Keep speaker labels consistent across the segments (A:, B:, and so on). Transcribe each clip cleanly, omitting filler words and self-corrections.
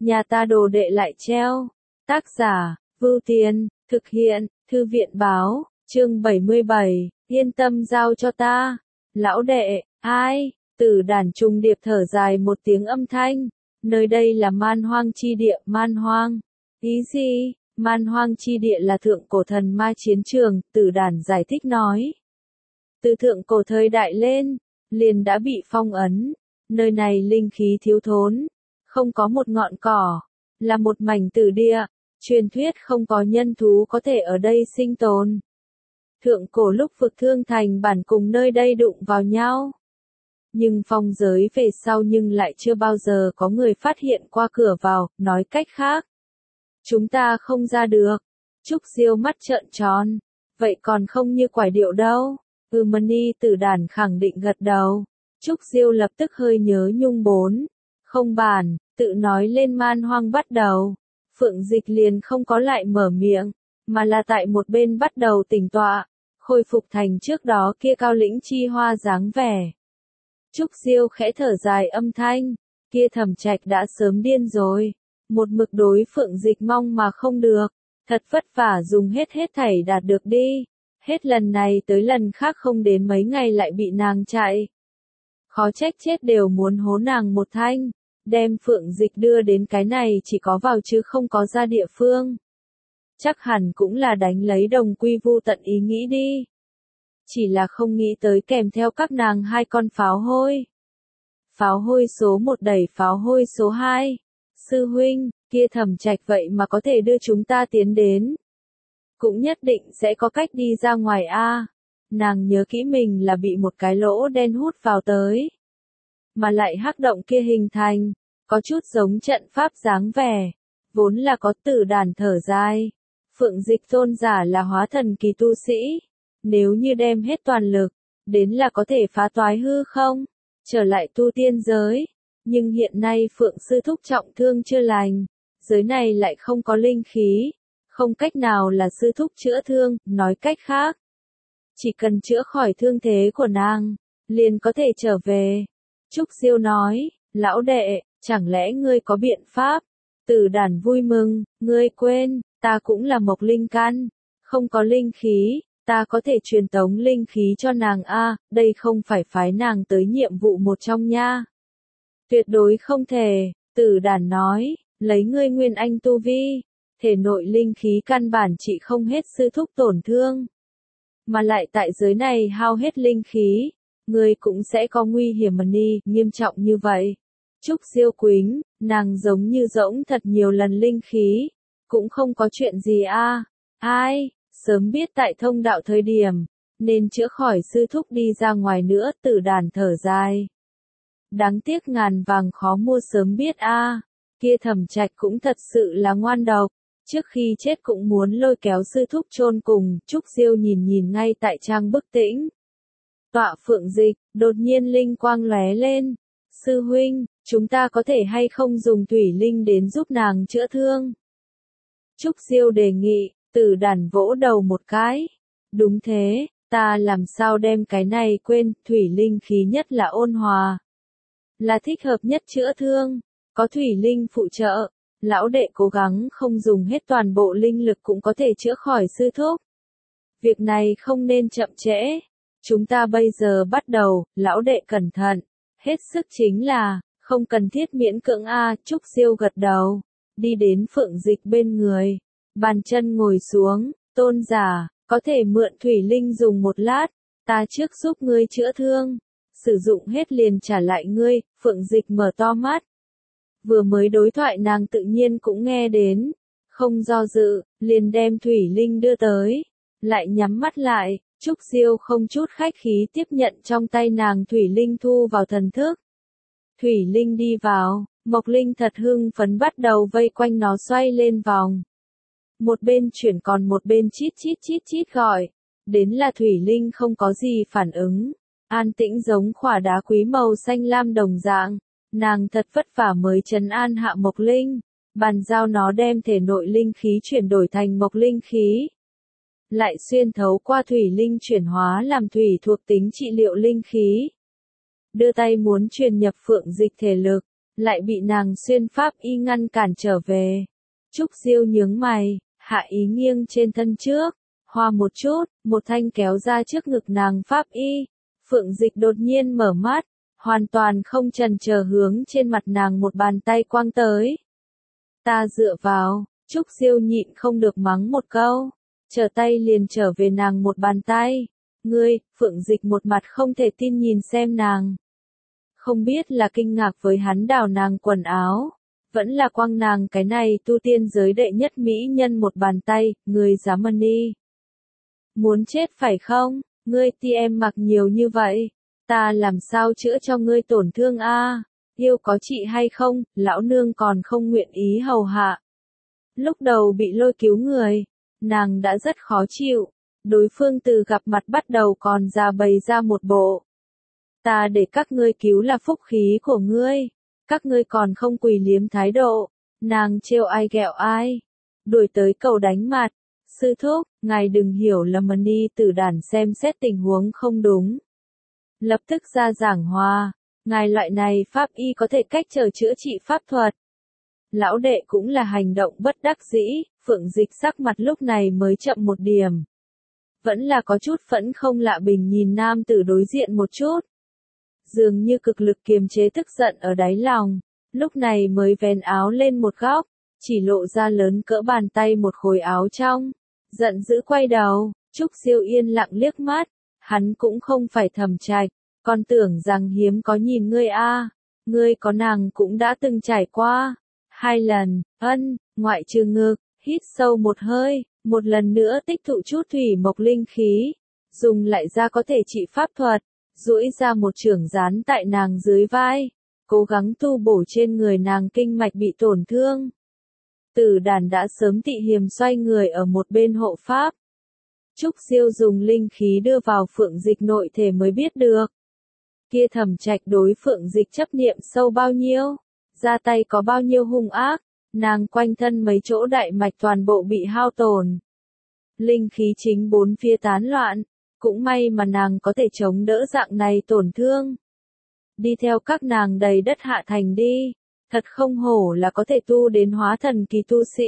A: nhà ta đồ đệ lại treo. Tác giả, Vưu Tiên, thực hiện, Thư viện báo, chương 77, yên tâm giao cho ta. Lão đệ, ai? Tử Đản trùng điệp thở dài một tiếng âm thanh. Nơi đây là man hoang chi địa, man hoang. Ý gì? Man hoang chi địa là thượng cổ thần ma chiến trường, Tử Đản giải thích nói. Từ thượng cổ thời đại lên, liền đã bị phong ấn. Nơi này linh khí thiếu thốn, không có một ngọn cỏ, là một mảnh tử địa. Truyền thuyết không có nhân thú có thể ở đây sinh tồn. Thượng cổ lúc vực Thương Thành bản cùng nơi đây đụng vào nhau. Nhưng phong giới về sau nhưng lại chưa bao giờ có người phát hiện qua cửa vào, nói cách khác. Chúng ta không ra được. Trúc Diêu mắt trợn tròn. Vậy còn không như quải điệu đâu. Mani Tử Đản khẳng định gật đầu. Trúc Diêu lập tức hơi nhớ nhung không bản, tự nói lên man hoang bắt đầu. Phượng Dịch liền không có lại mở miệng, mà là tại một bên bắt đầu tĩnh tọa, khôi phục thành trước đó kia cao lĩnh chi hoa dáng vẻ. Trúc Diêu khẽ thở dài âm thanh, kia Thẩm Trạch đã sớm điên rồi, một mực đối Phượng Dịch mong mà không được, thật vất vả dùng hết thảy đạt được đi, hết lần này tới lần khác không đến mấy ngày lại bị nàng chạy. Khó trách chết đều muốn hố nàng một thanh. Đem Phượng Dịch đưa đến cái này chỉ có vào chứ không có ra địa phương. Chắc hẳn cũng là đánh lấy đồng quy vu tận ý nghĩ đi. Chỉ là không nghĩ tới kèm theo các nàng hai con pháo hôi. Pháo hôi số 1 đẩy pháo hôi số 2. Sư huynh, kia Thẩm Trạch vậy mà có thể đưa chúng ta tiến đến. Cũng nhất định sẽ có cách đi ra ngoài a. Nàng nhớ kỹ mình là bị một cái lỗ đen hút vào tới. Mà lại hắc động kia hình thành, có chút giống trận pháp dáng vẻ, vốn là có. Tử Đản thở dài. Phượng Dịch tôn giả là hóa thần kỳ tu sĩ, nếu như đem hết toàn lực, đến là có thể phá toái hư không, trở lại tu tiên giới, nhưng hiện nay Phượng sư thúc trọng thương chưa lành, giới này lại không có linh khí, không cách nào là sư thúc chữa thương, nói cách khác, chỉ cần chữa khỏi thương thế của nàng, liền có thể trở về. Trúc Diêu nói, lão đệ, chẳng lẽ ngươi có biện pháp? Tử Đản vui mừng, ngươi quên, ta cũng là mộc linh căn, không có linh khí, ta có thể truyền tống linh khí cho nàng a, đây không phải phái nàng tới nhiệm vụ một trong nha. Tuyệt đối không thể, Tử Đản nói, lấy ngươi nguyên anh tu vi, thể nội linh khí căn bản trị không hết sư thúc tổn thương. Mà lại tại giới này hao hết linh khí. Ngươi cũng sẽ có nguy hiểm Mani, nghiêm trọng như vậy. Trúc Diêu quính, nàng giống như rỗng thật nhiều lần linh khí, cũng không có chuyện gì a. Ai, sớm biết tại thông đạo thời điểm, nên chữa khỏi sư thúc đi ra ngoài nữa. Tử Đản thở dài. Đáng tiếc ngàn vàng khó mua sớm biết a. Kia Thẩm Trạch cũng thật sự là ngoan độc, trước khi chết cũng muốn lôi kéo sư thúc chôn cùng. Trúc Diêu nhìn ngay tại trang bức tĩnh. Tọa Phượng Dịch, đột nhiên linh quang lóe lên. Sư huynh, chúng ta có thể hay không dùng thủy linh đến giúp nàng chữa thương? Trúc Diêu đề nghị. Tử Đản vỗ đầu một cái. Đúng thế, ta làm sao đem cái này quên, thủy linh khí nhất là ôn hòa. Là thích hợp nhất chữa thương, có thủy linh phụ trợ, lão đệ cố gắng không dùng hết toàn bộ linh lực cũng có thể chữa khỏi sư thúc. Việc này không nên chậm trễ. Chúng ta bây giờ bắt đầu, lão đệ cẩn thận. Hết sức chính là, không cần thiết miễn cưỡng a. Trúc Diêu gật đầu, đi đến Phượng Dịch bên người, bàn chân ngồi xuống. Tôn giả, có thể mượn thủy linh dùng một lát, ta trước giúp ngươi chữa thương, sử dụng hết liền trả lại ngươi. Phượng Dịch mở to mắt. Vừa mới đối thoại nàng tự nhiên cũng nghe đến, không do dự, liền đem thủy linh đưa tới, lại nhắm mắt lại. Trúc Diêu không chút khách khí tiếp nhận trong tay nàng thủy linh thu vào thần thức. Thủy linh đi vào, Mộc Linh thật hưng phấn bắt đầu vây quanh nó xoay lên vòng. Một bên chuyển còn một bên chít gọi. Đến là thủy linh không có gì phản ứng. An tĩnh giống khỏa đá quý màu xanh lam đồng dạng. Nàng thật vất vả mới trấn an hạ Mộc Linh. Bàn giao nó đem thể nội linh khí chuyển đổi thành Mộc Linh khí. Lại xuyên thấu qua thủy linh chuyển hóa làm thủy thuộc tính trị liệu linh khí. Đưa tay muốn truyền nhập Phượng Dịch thể lực, lại bị nàng xuyên pháp y ngăn cản trở về. Trúc Diêu nhướng mày, hạ ý nghiêng trên thân trước, hoa một chút, một thanh kéo ra trước ngực nàng pháp y. Phượng Dịch đột nhiên mở mắt, hoàn toàn không chần chờ hướng trên mặt nàng một bàn tay quăng tới. Ta dựa vào, Trúc Diêu nhịn không được mắng một câu, trở tay liền trở về nàng một bàn tay. Ngươi, Phượng Dịch một mặt không thể tin nhìn xem nàng. Không biết là kinh ngạc với hắn đào nàng quần áo, vẫn là quăng nàng cái này tu tiên giới đệ nhất mỹ nhân một bàn tay, ngươi dám ăn đi. Muốn chết phải không, ngươi ti em mặc nhiều như vậy, ta làm sao chữa cho ngươi tổn thương a? Yêu có trị hay không, lão nương còn không nguyện ý hầu hạ. Lúc đầu bị lôi cứu người, nàng đã rất khó chịu, đối phương từ gặp mặt bắt đầu còn ra bày ra một bộ. Ta để các ngươi cứu là phúc khí của ngươi, các ngươi còn không quỳ liếm thái độ, nàng trêu ai ghẹo ai, đuổi tới cầu đánh mặt. Sư thúc, ngài đừng hiểu lầm đi, Tử Đàn xem xét tình huống không đúng. Lập tức ra giảng hòa, ngài loại này pháp y có thể cách trở chữa trị pháp thuật. Lão đệ cũng là hành động bất đắc dĩ, Phượng Dịch sắc mặt lúc này mới chậm một điểm. Vẫn là có chút phẫn không lạ bình nhìn nam tử đối diện một chút. Dường như cực lực kiềm chế tức giận ở đáy lòng, lúc này mới vén áo lên một góc, chỉ lộ ra lớn cỡ bàn tay một khối áo trong. Giận dữ quay đầu, Trúc Diêu yên lặng liếc mắt, hắn cũng không phải Thẩm Trạch, còn tưởng rằng hiếm có nhìn ngươi a, ngươi có nàng cũng đã từng trải qua. 2 lần, ngoại trừ ngực, hít sâu một hơi, một lần nữa tích tụ chút thủy mộc linh khí, dùng lại ra có thể trị pháp thuật, duỗi ra một chưởng dán tại nàng dưới vai, cố gắng tu bổ trên người nàng kinh mạch bị tổn thương. Tử Đàn đã sớm tị hiềm xoay người ở một bên hộ pháp. Trúc Diêu dùng linh khí đưa vào Phượng Dịch nội thể mới biết được. Kia Thẩm Trạch đối Phượng Dịch chấp niệm sâu bao nhiêu, ra tay có bao nhiêu hung ác, nàng quanh thân mấy chỗ đại mạch toàn bộ bị hao tổn. Linh khí chính bốn phía tán loạn, cũng may mà nàng có thể chống đỡ dạng này tổn thương. Đi theo các nàng đầy đất hạ thành đi. Thật không hổ là có thể tu đến hóa thần kỳ tu sĩ.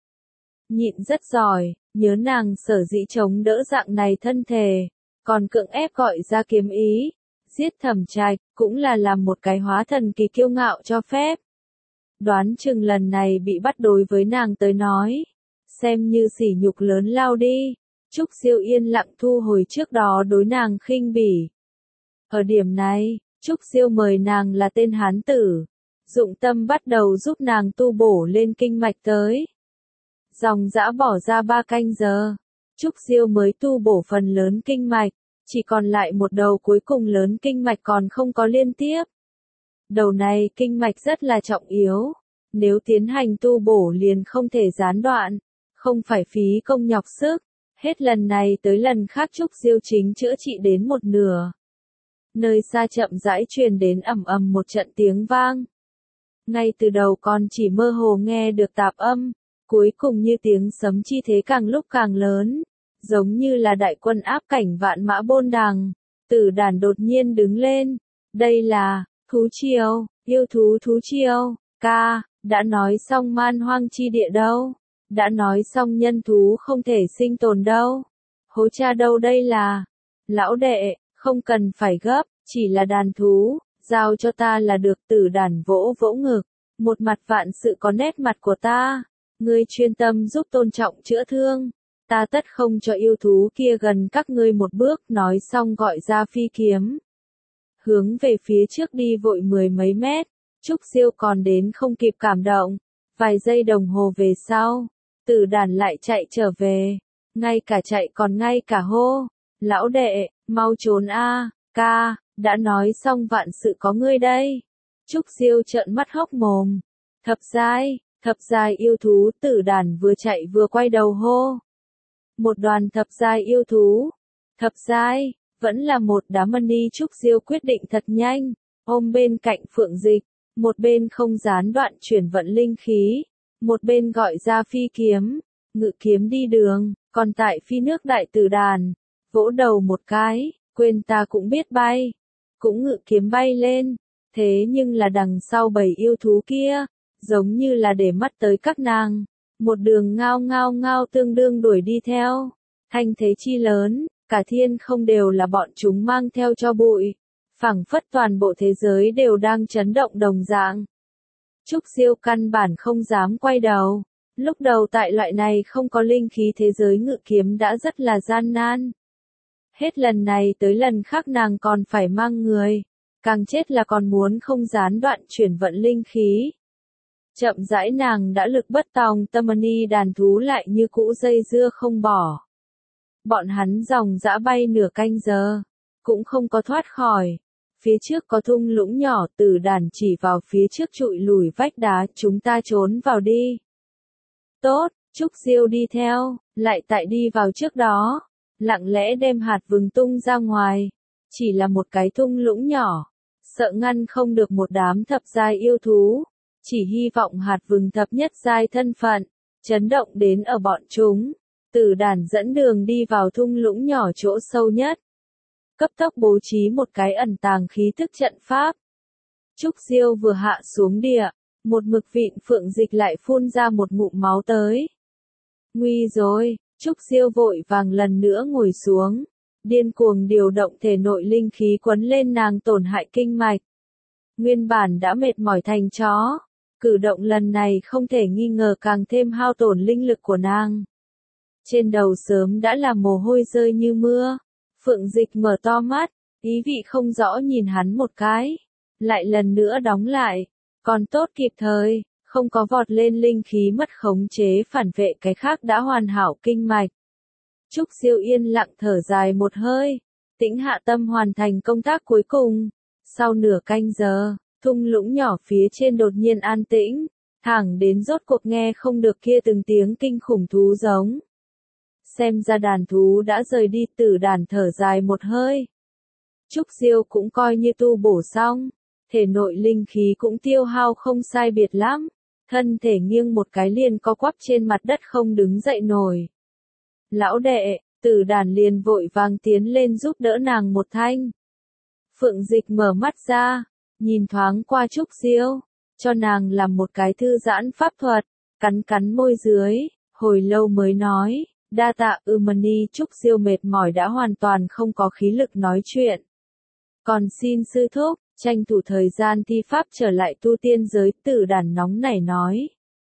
A: Nhịn rất giỏi, nhớ nàng sở dĩ chống đỡ dạng này thân thể, còn cưỡng ép gọi ra kiếm ý, giết Thẩm Trạch, cũng là làm một cái hóa thần kỳ kiêu ngạo cho phép. Đoán chừng lần này bị bắt đối với nàng tới nói, xem như sỉ nhục lớn lao đi. Trúc Diêu yên lặng thu hồi trước đó đối nàng khinh bỉ. Ở điểm này, Trúc Diêu mời nàng là tên hán tử. Dụng tâm bắt đầu giúp nàng tu bổ lên kinh mạch tới. Dòng dã bỏ ra 3 canh giờ, Trúc Diêu mới tu bổ phần lớn kinh mạch, chỉ còn lại một đầu cuối cùng lớn kinh mạch còn không có liên tiếp. Đầu này kinh mạch rất là trọng yếu, nếu tiến hành tu bổ liền không thể gián đoạn, không phải phí công nhọc sức, hết lần này tới lần khác Trúc Diêu chính chữa trị đến một nửa. Nơi xa chậm rãi truyền đến ầm ầm một trận tiếng vang. Ngay từ đầu con chỉ mơ hồ nghe được tạp âm, cuối cùng như tiếng sấm chi thế càng lúc càng lớn, giống như là đại quân áp cảnh vạn mã bôn đằng. Tử Đàn đột nhiên đứng lên, đây là, thú triều, yêu thú triều, ca, đã nói xong man hoang chi địa đâu, đã nói xong nhân thú không thể sinh tồn đâu, hố cha đâu đây là, lão đệ, không cần phải gấp, chỉ là đàn thú. Giao cho ta là được. Tử Đàn vỗ vỗ ngực, một mặt vạn sự có nét mặt của ta, ngươi chuyên tâm giúp tôn trọng chữa thương, ta tất không cho yêu thú kia gần các ngươi một bước. Nói xong gọi ra phi kiếm, hướng về phía trước đi vội 10 mấy mét. Trúc Diêu còn đến không kịp cảm động, vài giây đồng hồ về sau, Tử Đàn lại chạy trở về, ngay cả chạy còn ngay cả hô, lão đệ, mau trốn a, ca. Đã nói xong vạn sự có ngươi đây. Trúc Diêu trợn mắt hốc mồm. Thập giai yêu thú. Tử Đàn vừa chạy vừa quay đầu hô. Một đoàn thập giai yêu thú. Thập giai, vẫn là một đám đi. Trúc Diêu quyết định thật nhanh, ôm bên cạnh Phượng Dịch, một bên không gián đoạn chuyển vận linh khí, một bên gọi ra phi kiếm, ngự kiếm đi đường, còn tại phi nước đại Tử Đàn, vỗ đầu một cái, quên ta cũng biết bay. Cũng ngự kiếm bay lên, Thế nhưng là đằng sau bầy yêu thú kia, giống như là để mắt tới các nàng, một đường ngao ngao ngao tương đương đuổi đi theo. Thanh thế chi lớn, cả thiên không đều là bọn chúng mang theo cho bụi, phảng phất toàn bộ thế giới đều đang chấn động đồng dạng. Trúc Siêu căn bản không dám quay đầu. Lúc đầu tại loại này không có linh khí thế giới ngự kiếm đã rất là gian nan. Hết lần này tới lần khác nàng còn phải mang người. Càng chết là còn muốn không gián đoạn chuyển vận linh khí. Chậm rãi nàng đã lực bất tòng tâm, đàn thú lại như cũ dây dưa không bỏ. Bọn hắn dòng dã bay nửa canh giờ, cũng không có thoát khỏi. Phía trước có thung lũng nhỏ, Tử Đàn chỉ vào phía trước trụi lùi vách đá, chúng ta trốn vào đi. Tốt, Trúc Siêu đi theo, lại tại đi vào trước đó, lặng lẽ đem hạt vừng tung ra ngoài. Chỉ là một cái thung lũng nhỏ, sợ ngăn không được một đám thập giai yêu thú. Chỉ hy vọng hạt vừng thập nhất giai thân phận, chấn động đến ở bọn chúng. Tử Đàn dẫn đường đi vào thung lũng nhỏ chỗ sâu nhất. Cấp tốc bố trí một cái ẩn tàng khí thức trận pháp. Trúc Siêu vừa hạ xuống địa, một mực vịn Phượng Dịch lại phun ra một ngụm máu tới. Nguy rồi, Trúc Siêu vội vàng lần nữa ngồi xuống, điên cuồng điều động thể nội linh khí quấn lên nàng tổn hại kinh mạch. Nguyên bản đã mệt mỏi thành chó, cử động lần này không thể nghi ngờ càng thêm hao tổn linh lực của nàng. Trên đầu sớm đã là mồ hôi rơi như mưa. Phượng Dịch mở to mắt, ý vị không rõ nhìn hắn một cái, lại lần nữa đóng lại, còn tốt kịp thời, không có vọt lên linh khí mất khống chế phản vệ cái khác đã hoàn hảo kinh mạch. Trúc Siêu yên lặng thở dài một hơi, tĩnh hạ tâm hoàn thành công tác cuối cùng. Sau nửa canh giờ, thung lũng nhỏ phía trên đột nhiên an tĩnh, thẳng đến rốt cuộc nghe không được kia từng tiếng kinh khủng thú giống. Xem ra đàn thú đã rời đi, Tử Đàn thở dài một hơi. Trúc Siêu cũng coi như tu bổ xong, thể nội linh khí cũng tiêu hao không sai biệt lắm, thân thể nghiêng một cái liền co quắp trên mặt đất không đứng dậy nổi. Lão đệ, Tử Đàn liền vội vàng tiến lên giúp đỡ nàng một thanh. Phượng Dịch mở mắt ra, nhìn thoáng qua Trúc Siêu, cho nàng làm một cái thư giãn pháp thuật, cắn cắn môi dưới, hồi lâu mới nói. Đa tạ Mani. Trúc Siêu mệt mỏi đã hoàn toàn không có khí lực nói chuyện. Còn xin sư thúc, tranh thủ thời gian thi pháp trở lại tu tiên giới, Tử Đàn nóng nảy nói.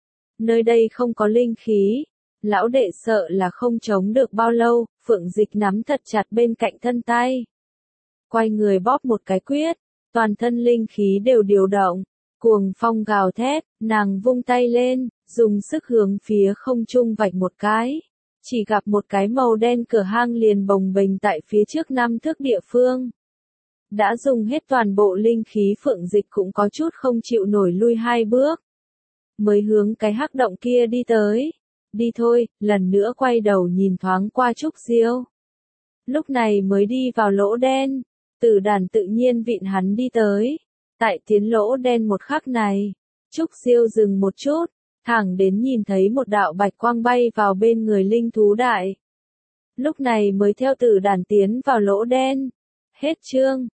A: Nơi đây không có linh khí, lão đệ sợ là không chống được bao lâu. Phượng Dịch nắm thật chặt bên cạnh thân tay. Quay người bóp một cái quyết, toàn thân linh khí đều điều động, cuồng phong gào thét, nàng vung tay lên, dùng sức hướng phía không trung vạch một cái. Chỉ gặp một cái màu đen cửa hang liền bồng bềnh tại phía trước 5 thước địa phương. Đã dùng hết toàn bộ linh khí, Phượng Dịch cũng có chút không chịu nổi lui 2 bước. Mới hướng cái hắc động kia đi tới. Đi thôi, lần nữa quay đầu nhìn thoáng qua Trúc Siêu. Lúc này mới đi vào lỗ đen, Tử Đàn tự nhiên vịn hắn đi tới. Tại tiến lỗ đen một khắc này, Trúc Siêu dừng một chút. Thẳng đến nhìn thấy một đạo bạch quang bay vào bên người linh thú đại. Lúc này mới theo Tử Đàn tiến vào lỗ đen. Hết chương.